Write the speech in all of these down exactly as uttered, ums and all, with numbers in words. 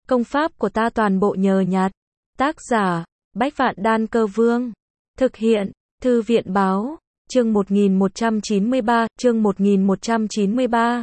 Công pháp của ta toàn bộ nhờ nhặt. Tác giả, Bách Vạn Đan Cơ Vương. Thực hiện, Thư viện Báo. Chương một nghìn một trăm chín mươi ba, chương một nghìn một trăm chín mươi ba.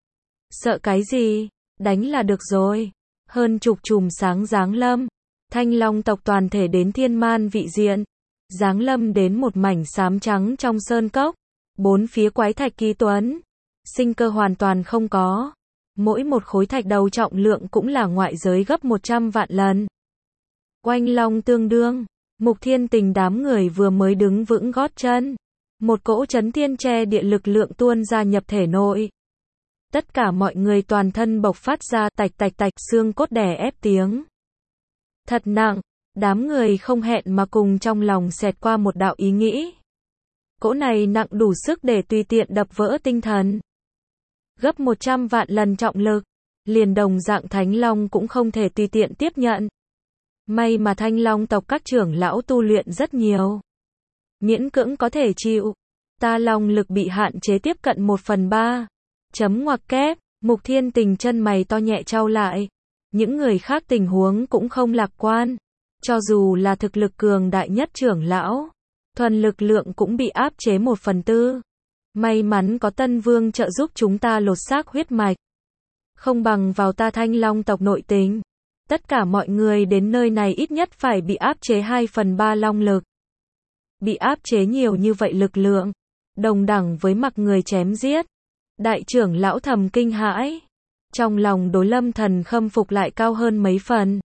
Sợ cái gì? Đánh là được rồi. Hơn chục chùm sáng giáng lâm. Thanh Long tộc toàn thể đến Thiên Man vị diện. Giáng lâm đến một mảnh xám trắng trong sơn cốc. Bốn phía quái thạch kỳ tuấn. Sinh cơ hoàn toàn không có. Mỗi một khối thạch đầu trọng lượng cũng là ngoại giới gấp một trăm vạn lần. Oanh long tương đương. Mục Thiên Tình đám người vừa mới đứng vững gót chân. Một cỗ chấn thiên che địa lực lượng tuôn ra nhập thể nội. Tất cả mọi người toàn thân bộc phát ra tạch tạch tạch xương cốt đè ép tiếng. Thật nặng, đám người không hẹn mà cùng trong lòng xẹt qua một đạo ý nghĩ. Cỗ này nặng đủ sức để tùy tiện đập vỡ tinh thần. Gấp một trăm vạn lần trọng lực, liền đồng dạng Thánh Long cũng không thể tùy tiện tiếp nhận. May mà Thanh Long tộc các trưởng lão tu luyện rất nhiều. Miễn cưỡng có thể chịu. Ta Long lực bị hạn chế tiếp cận một phần ba. Chấm ngoặc kép, Mục Thiên Tình chân mày to nhẹ trao lại. Những người khác tình huống cũng không lạc quan. Cho dù là thực lực cường đại nhất trưởng lão, thuần lực lượng cũng bị áp chế một phần tư. May mắn có Tân Vương trợ giúp chúng ta lột xác huyết mạch. Không bằng vào ta Thanh Long tộc nội tình. Tất cả mọi người đến nơi này ít nhất phải bị áp chế hai phần ba long lực. Bị áp chế nhiều như vậy lực lượng, đồng đẳng với mặc người chém giết. Đại trưởng lão thầm kinh hãi. Trong lòng đối Lâm Thần khâm phục lại cao hơn mấy phần.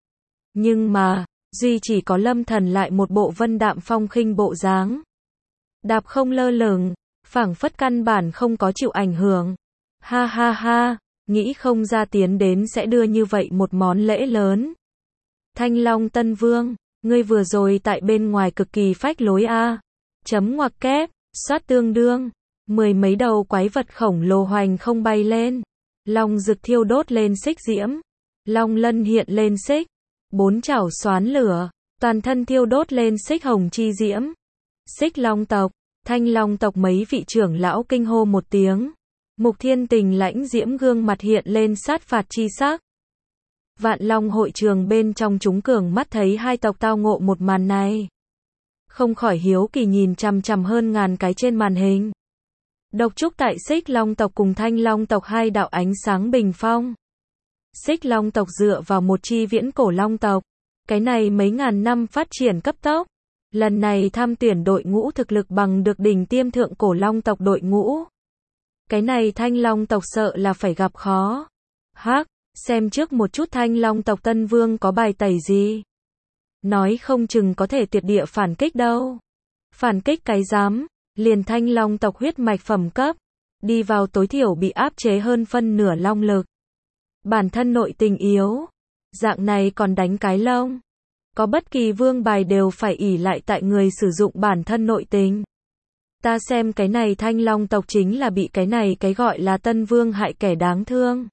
Nhưng mà, duy chỉ có Lâm Thần lại một bộ vân đạm phong khinh bộ dáng. Đạp không lơ lửng, phảng phất căn bản không có chịu ảnh hưởng. Ha ha ha, nghĩ không ra tiến đến sẽ đưa như vậy một món lễ lớn. Thanh Long Tân Vương, ngươi vừa rồi tại bên ngoài cực kỳ phách lối a. Chấm ngoặc kép, soát tương đương. Mười mấy đầu quái vật khổng lồ hoành không bay lên. Long rực thiêu đốt lên xích diễm. Long lân hiện lên xích. Bốn chảo xoán lửa, toàn thân thiêu đốt lên xích hồng chi diễm. Xích Long tộc, Thanh Long tộc mấy vị trưởng lão kinh hô một tiếng. Mục Thiên Tình lãnh diễm gương mặt hiện lên sát phạt chi sắc. Vạn Long hội trường bên trong chúng cường mắt thấy hai tộc tao ngộ một màn này. Không khỏi hiếu kỳ nhìn chằm chằm hơn ngàn cái trên màn hình. Độc trúc tại Xích Long tộc cùng Thanh Long tộc hai đạo ánh sáng bình phong. Xích Long tộc dựa vào một chi viễn cổ Long tộc. Cái này mấy ngàn năm phát triển cấp tốc. Lần này tham tuyển đội ngũ thực lực bằng được đỉnh tiêm thượng cổ Long tộc đội ngũ. Cái này Thanh Long tộc sợ là phải gặp khó. Hắc, xem trước một chút Thanh Long tộc Tân Vương có bài tẩy gì. Nói không chừng có thể tuyệt địa phản kích đâu. Phản kích cái dám, liền Thanh Long tộc huyết mạch phẩm cấp. Đi vào tối thiểu bị áp chế hơn phân nửa long lực. Bản thân nội tình yếu. Dạng này còn đánh cái lông. Có bất kỳ vương bài đều phải ỷ lại tại người sử dụng bản thân nội tình. Ta xem cái này Thanh Long tộc chính là bị cái này cái gọi là Tân Vương hại kẻ đáng thương.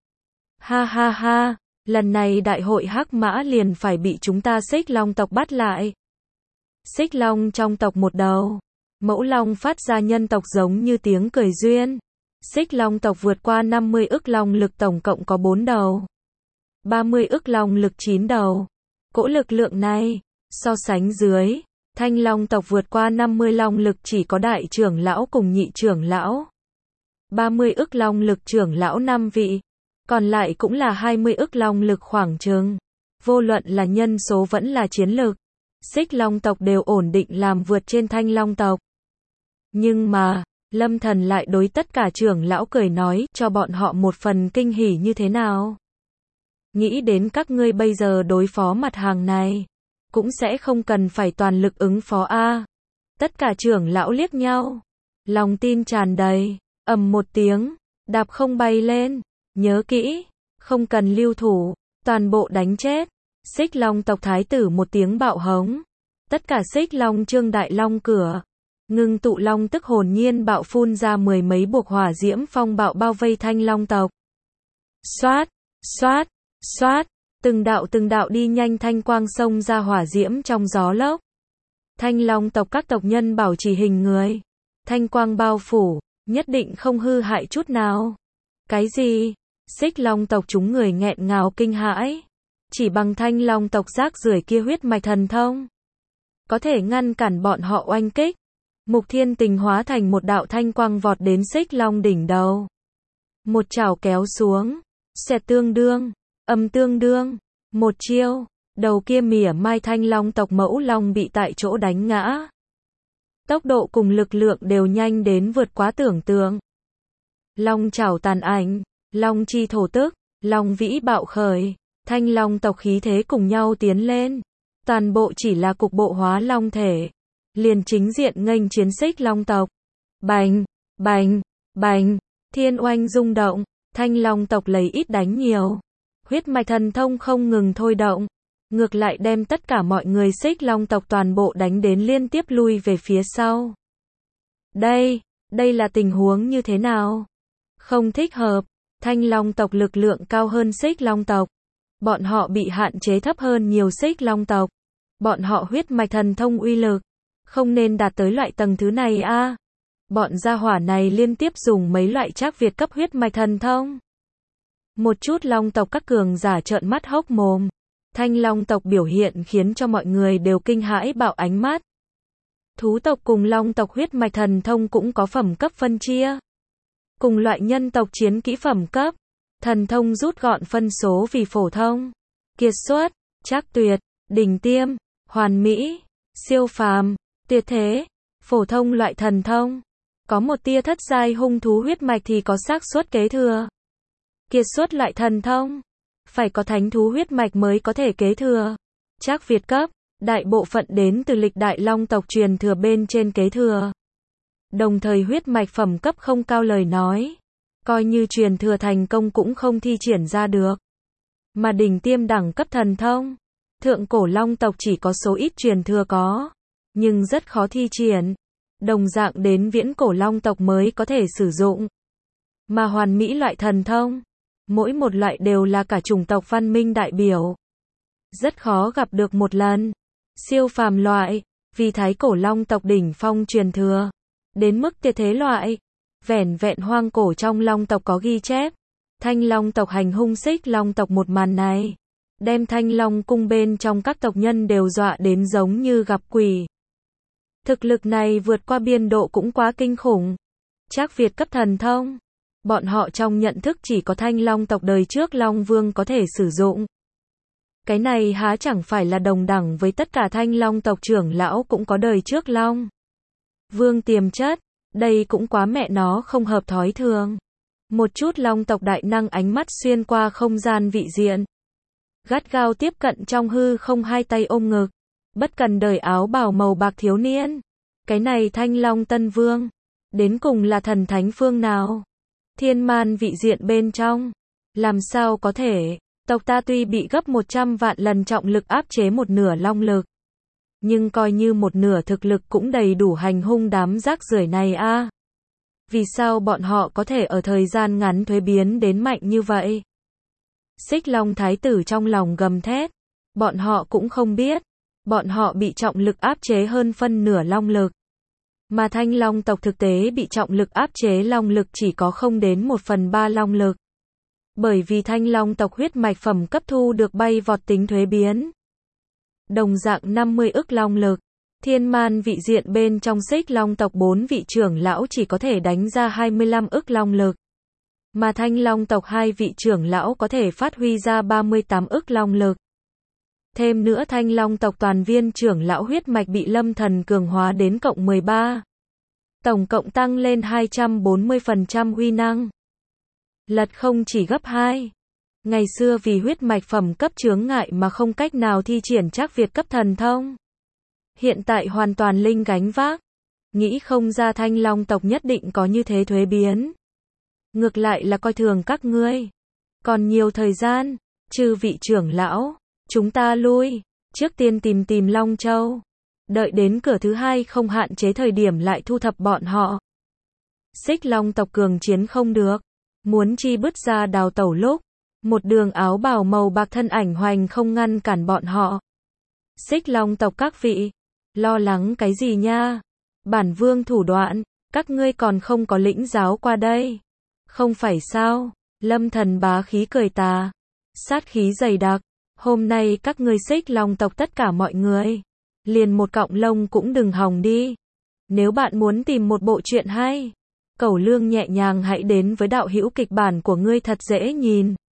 Ha ha ha, lần này đại hội Hắc Mã liền phải bị chúng ta Xích Long tộc bắt lại. Xích Long trong tộc một đầu. Mẫu Long phát ra nhân tộc giống như tiếng cười duyên. Xích Long tộc vượt qua năm mươi ức long lực tổng cộng có bốn đầu. ba mươi ức long lực chín đầu. Cỗ lực lượng này, so sánh dưới, Thanh Long tộc vượt qua năm mươi long lực chỉ có đại trưởng lão cùng nhị trưởng lão. ba mươi ức long lực trưởng lão năm vị. Còn lại cũng là hai mươi ức long lực khoảng chừng. Vô luận là nhân số vẫn là chiến lực. Xích Long tộc đều ổn định làm vượt trên Thanh Long tộc. Nhưng mà, Lâm Thần lại đối tất cả trưởng lão cười nói cho bọn họ một phần kinh hỉ như thế nào. Nghĩ đến các ngươi bây giờ đối phó mặt hàng này, cũng sẽ không cần phải toàn lực ứng phó a. Tất cả trưởng lão liếc nhau, lòng tin tràn đầy, ầm một tiếng, đạp không bay lên, nhớ kỹ, không cần lưu thủ, toàn bộ đánh chết. Xích Long tộc thái tử một tiếng bạo hống. Tất cả Xích Long trương đại long cửa, ngưng tụ long tức hồn nhiên bạo phun ra mười mấy buộc hỏa diễm phong bạo bao vây Thanh Long tộc. Xoát, xoát, xoát, từng đạo từng đạo đi nhanh thanh quang xông ra hỏa diễm trong gió lốc. Thanh Long tộc các tộc nhân bảo trì hình người. Thanh quang bao phủ, nhất định không hư hại chút nào. Cái gì? Xích Long tộc chúng người nghẹn ngào kinh hãi. Chỉ bằng Thanh Long tộc rác rưởi kia huyết mạch thần thông, có thể ngăn cản bọn họ oanh kích. Mục Thiên Tình hóa thành một đạo thanh quang vọt đến Xích Long đỉnh đầu. Một chảo kéo xuống, xẹt tương đương, âm tương đương, một chiêu, đầu kia mỉa mai Thanh Long tộc mẫu long bị tại chỗ đánh ngã. Tốc độ cùng lực lượng đều nhanh đến vượt quá tưởng tượng. Long chảo tàn ảnh, long chi thổ tức, long vĩ bạo khởi, Thanh Long tộc khí thế cùng nhau tiến lên. Toàn bộ chỉ là cục bộ hóa long thể, liền chính diện nghênh chiến Xích Long tộc. Bành, bành, bành, thiên oanh rung động, Thanh Long tộc lấy ít đánh nhiều. Huyết mạch thần thông không ngừng thôi động, ngược lại đem tất cả mọi người Xích Long tộc toàn bộ đánh đến liên tiếp lui về phía sau. Đây, đây là tình huống như thế nào? Không thích hợp, Thanh Long tộc lực lượng cao hơn Xích Long tộc. Bọn họ bị hạn chế thấp hơn nhiều Xích Long tộc. Bọn họ huyết mạch thần thông uy lực không nên đạt tới loại tầng thứ này a. À. Bọn gia hỏa này liên tiếp dùng mấy loại trác Việt cấp huyết mạch thần thông. Một chút Long tộc các cường giả trợn mắt hốc mồm. Thanh Long tộc biểu hiện khiến cho mọi người đều kinh hãi bạo ánh mắt. Thú tộc cùng Long tộc huyết mạch thần thông cũng có phẩm cấp phân chia. Cùng loại nhân tộc chiến kỹ phẩm cấp, thần thông rút gọn phân số vì phổ thông, kiệt xuất, trác tuyệt, đỉnh tiêm, hoàn mỹ, siêu phàm, tuyệt thế. Phổ thông loại thần thông, có một tia thất giai hung thú huyết mạch thì có xác suất kế thừa. Kiệt xuất loại thần thông, phải có thánh thú huyết mạch mới có thể kế thừa. Trác Việt cấp, đại bộ phận đến từ lịch đại Long tộc truyền thừa bên trên kế thừa. Đồng thời huyết mạch phẩm cấp không cao lời nói, coi như truyền thừa thành công cũng không thi triển ra được. Mà đỉnh tiêm đẳng cấp thần thông, thượng cổ Long tộc chỉ có số ít truyền thừa có, nhưng rất khó thi triển. Đồng dạng đến viễn cổ Long tộc mới có thể sử dụng. Mà hoàn mỹ loại thần thông, mỗi một loại đều là cả chủng tộc văn minh đại biểu. Rất khó gặp được một lần. Siêu phàm loại, vì thái cổ Long tộc đỉnh phong truyền thừa. Đến mức tuyệt thế loại, vẻn vẹn hoang cổ trong Long tộc có ghi chép. Thanh Long tộc hành hung Xích Long tộc một màn này, đem Thanh Long cung bên trong các tộc nhân đều dọa đến giống như gặp quỷ. Thực lực này vượt qua biên độ cũng quá kinh khủng. Trác Việt cấp thần thông, bọn họ trong nhận thức chỉ có Thanh Long tộc đời trước Long Vương có thể sử dụng. Cái này há chẳng phải là đồng đẳng với tất cả Thanh Long tộc trưởng lão cũng có đời trước Long Vương tiềm chất, đây cũng quá mẹ nó không hợp thói thường. Một chút Long tộc đại năng ánh mắt xuyên qua không gian vị diện, gắt gao tiếp cận trong hư không, hai tay ôm ngực, bất cần đời áo bào màu bạc thiếu niên. Cái này Thanh Long Tân Vương, đến cùng là thần thánh phương nào? Thiên man vị diện bên trong, làm sao có thể? Tộc ta tuy bị gấp một trăm vạn lần trọng lực áp chế một nửa long lực, nhưng coi như một nửa thực lực cũng đầy đủ hành hung đám rác rưởi này a. À. Vì sao bọn họ có thể ở thời gian ngắn thuế biến đến mạnh như vậy? Xích Long thái tử trong lòng gầm thét. Bọn họ cũng không biết, bọn họ bị trọng lực áp chế hơn phân nửa long lực. Mà Thanh Long tộc thực tế bị trọng lực áp chế long lực chỉ có không đến một phần ba long lực. Bởi vì Thanh Long tộc huyết mạch phẩm cấp thu được bay vọt tính thuế biến. Đồng dạng năm mươi ức long lực, thiên man vị diện bên trong Xích Long tộc bốn vị trưởng lão chỉ có thể đánh ra hai mươi lăm ức long lực. Mà Thanh Long tộc hai vị trưởng lão có thể phát huy ra ba mươi tám ức long lực. Thêm nữa Thanh Long tộc toàn viên trưởng lão huyết mạch bị lâm thần cường hóa đến cộng mười ba. Tổng cộng tăng lên hai trăm bốn mươi phần trăm uy năng. Lật không chỉ gấp hai. Ngày xưa vì huyết mạch phẩm cấp chướng ngại mà không cách nào thi triển Trác Việt cấp thần thông. Hiện tại hoàn toàn linh gánh vác. Nghĩ không ra Thanh Long tộc nhất định có như thế thuế biến. Ngược lại là coi thường các ngươi. Còn nhiều thời gian, chư vị trưởng lão, chúng ta lui, trước tiên tìm tìm Long Châu. Đợi đến cửa thứ hai không hạn chế thời điểm lại thu thập bọn họ. Xích Long tộc cường chiến không được, muốn chi bứt ra đào tẩu lúc, một đường áo bào màu bạc thân ảnh hoành không ngăn cản bọn họ. Xích Long tộc các vị, lo lắng cái gì nha? Bản vương thủ đoạn, các ngươi còn không có lĩnh giáo qua đây. Không phải sao? Lâm Thần bá khí cười tà, sát khí dày đặc, hôm nay các ngươi Xích Long tộc tất cả mọi người, liền một cọng lông cũng đừng hòng đi. Nếu bạn muốn tìm một bộ truyện hay, Cẩu Lương nhẹ nhàng hãy đến với đạo hữu kịch bản của ngươi thật dễ nhìn.